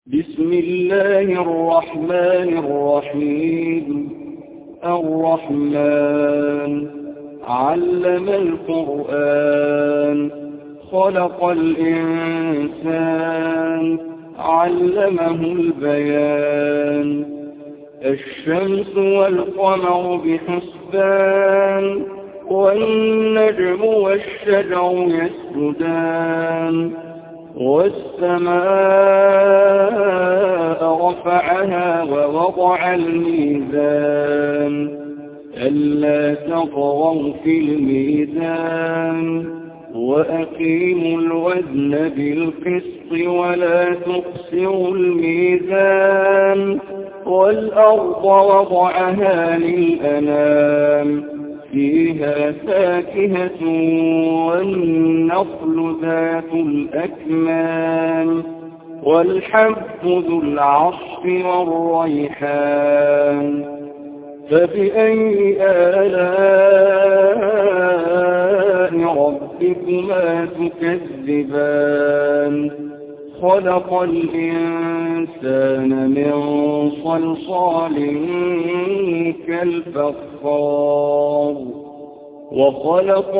بسم الله الرحمن الرحيم. الرحمن علم القرآن، خلق الإنسان، علمه البيان. الشمس والقمر بحسبان، والنجم والشجر يسجدان. والسماء رفعها ووضع الميزان، ألا تطغوا في الميزان، وأقيموا الوزن بالقسط ولا تخسروا الميزان. والأرض وضعها للأنام، فيها فاكهة والنخل ذات الأكمام، والحب ذو العصف والريحان. فبأي آلاء ربكما تكذبان؟ خلق الإنسان من صلصال كالفخار، وخلق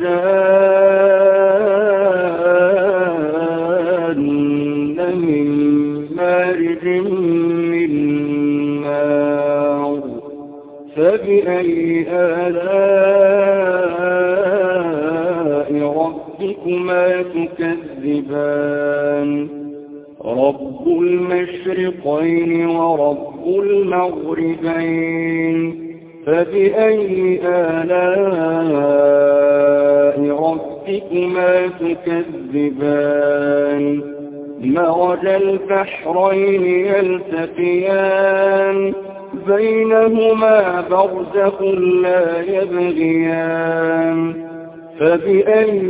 الجان من مارج من نار. فبأي آلاء ربكما تكذبان؟ رب المشرقين ورب المغربين. فبأي آلاء ربكما تكذبان؟ مرج البحرين يلتقيان، بينهما برزخ لا يبغيان. فبأي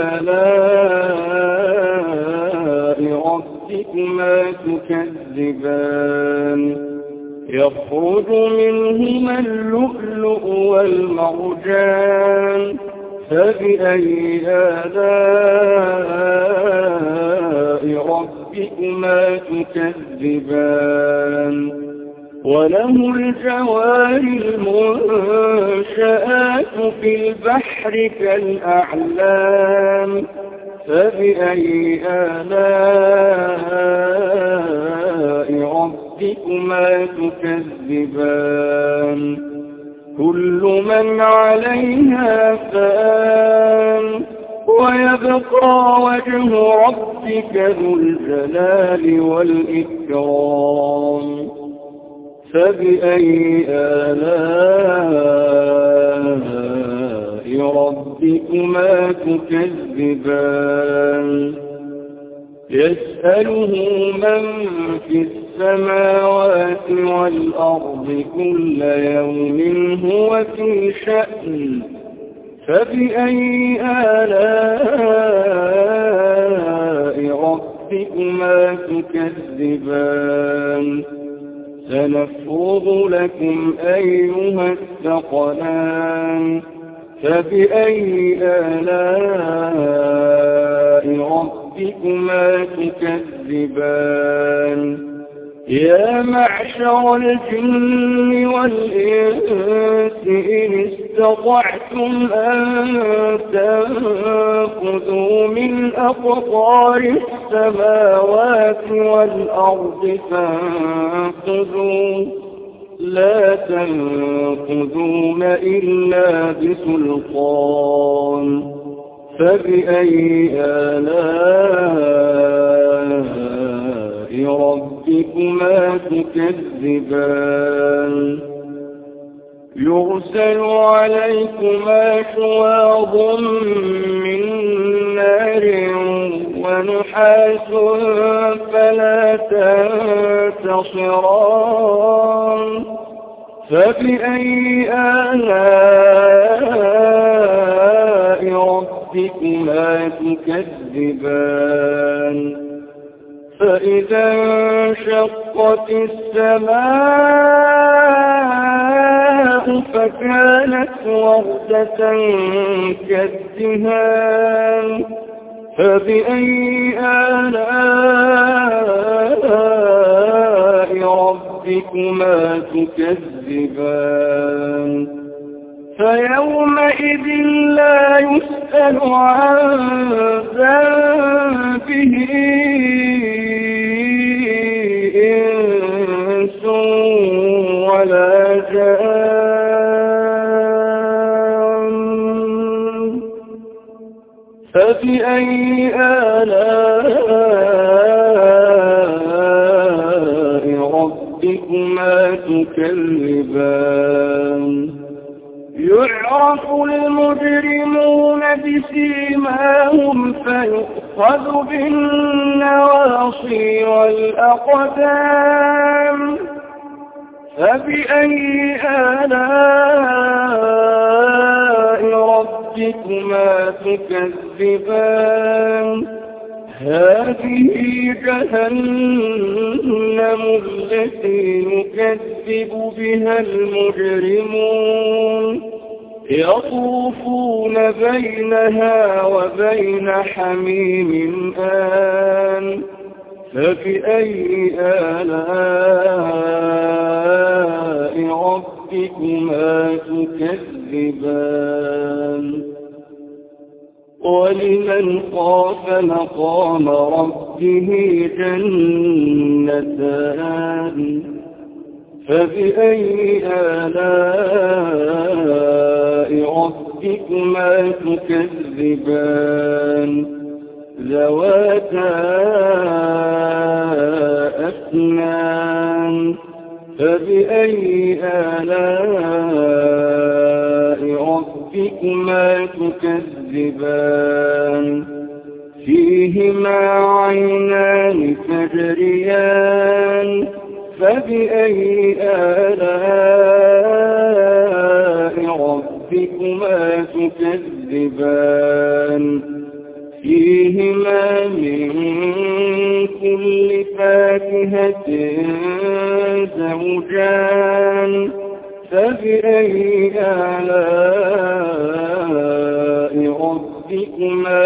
آلاء ربكما تكذبان؟ يخرج منهما اللؤلؤ والمرجان. فبأي آلاء ربكما تكذبان؟ وله الجوار المنشآت في البحر كالأعلام. فبأي آلاء ربكما تكذبان؟ كل من عليها فان، ويبقى وجه ربك ذو الجلال والإكرام. فبأي آلاء ربكما تكذبان؟ يسأله من في السماوات والأرض كل يوم هو في شأن. فبأي آلاء ربكما تكذبان؟ سنفرغ لكم أيها الثقلان. فبأي آلاء ربكما تكذبان؟ يا معشر الجن والإنس إن استطعتم أن تنفذوا من أقطار السماوات والأرض فانفذوا، لا تنفذون إلا بسلطان. فبأي آلاء ربكما تكذبان؟ يرسل عليكما شواظ من نار ونحاس فلا تنتصران. فبأي آلاء ربكما تكذبان؟ فإذا انشقت السماء فكانت وردة كالدهان. فبأي آلاء ربكما تكذبان فيومئذ لا يسأل عن ذنبه إنس ولا جان فبأي آلاء ربكما تكذبان يعرف المجرمون بسيماهم فيؤخذ بالنواصي والأقدام فبأي آلاء ربكما تكذبان هذه جهنم التي يكذب بها المجرمون يطوفون بينها وبين حميم آن فبأي آلاء ربكما تكذبان ولمن خاف مقام ربه جنتان فبأي آلاء ربكما تكذبان ذواتا أفنان فبأي آلاء ربكما تكذبان فيهما عينان تجريان فبأي آلاء ربكما تكذبان فيهما من كل فاكهة زوجان فبأي آلاء ربكما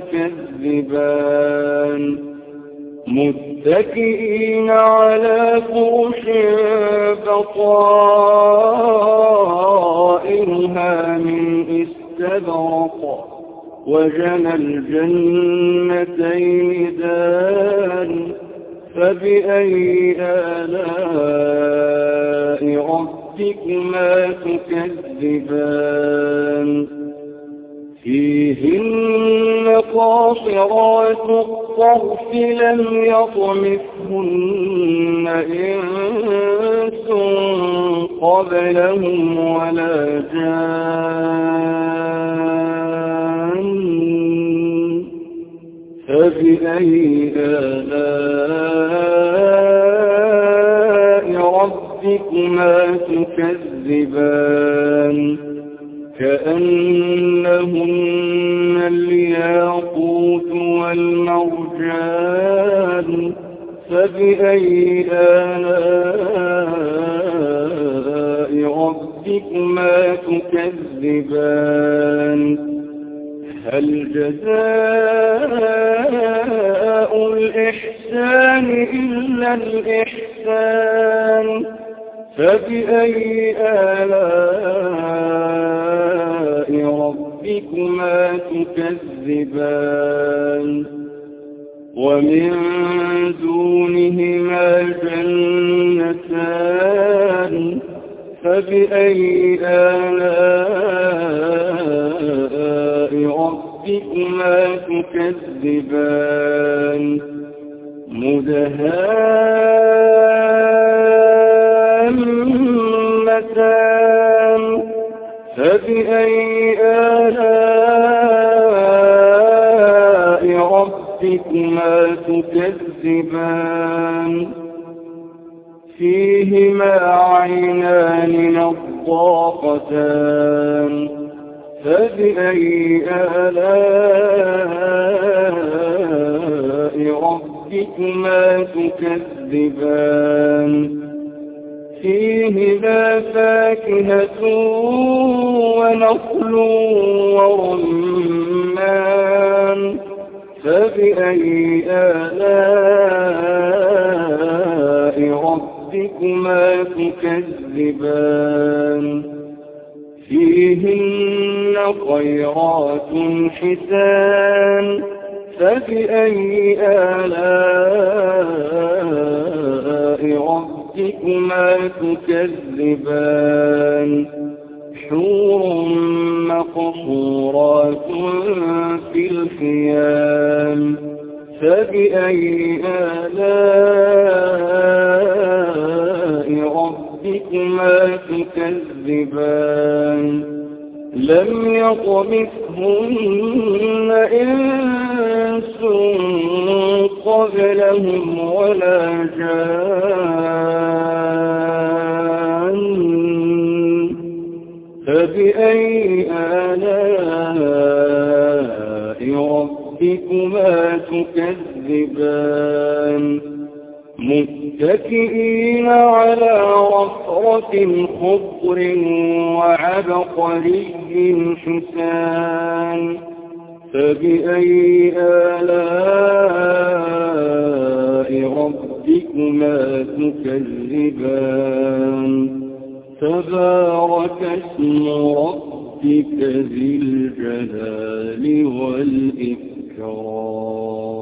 تكذبان متكئين على فرش بطائنها من استبرق وجنى الجنتين دان فبأي آلاء ربكما تكذبان فيهن قاصرات الطرف لم يطمثهن إنس قبلهم ولا جان فبأي آلاء ربكما تكذبان كأنهن الياقوت والمرجان فبأي آلاء ربكما تكذبان هل جزاء الإحسان إلا الإحسان فبأي آلاء ربكما تكذبان ومن دونهما جنتان فبأي آلاء ربكما تكذبان مدهامتان فبأي آلاء ربكما تكذبان فيهما عينان نضاختان فبأي آلاء ربكما تكذبان فيهما فاكهة ونخل ورمان فبأي آلاء ربكما ربكما تكذبان فيهن خيرات حسان فبأي آلاء ربكما تكذبان حور مقصورات في الخيام فبأي آلاء ربكما تكذبان لم يطمثهن إنس قبلهم ولا جان فبأي آلاء ربكما تكذبان متكئين على رفرف خضر وعبقري حسان فبأي آلاء ربكما تكذبان تبارك اسم ربك ذي الجلال والإكرام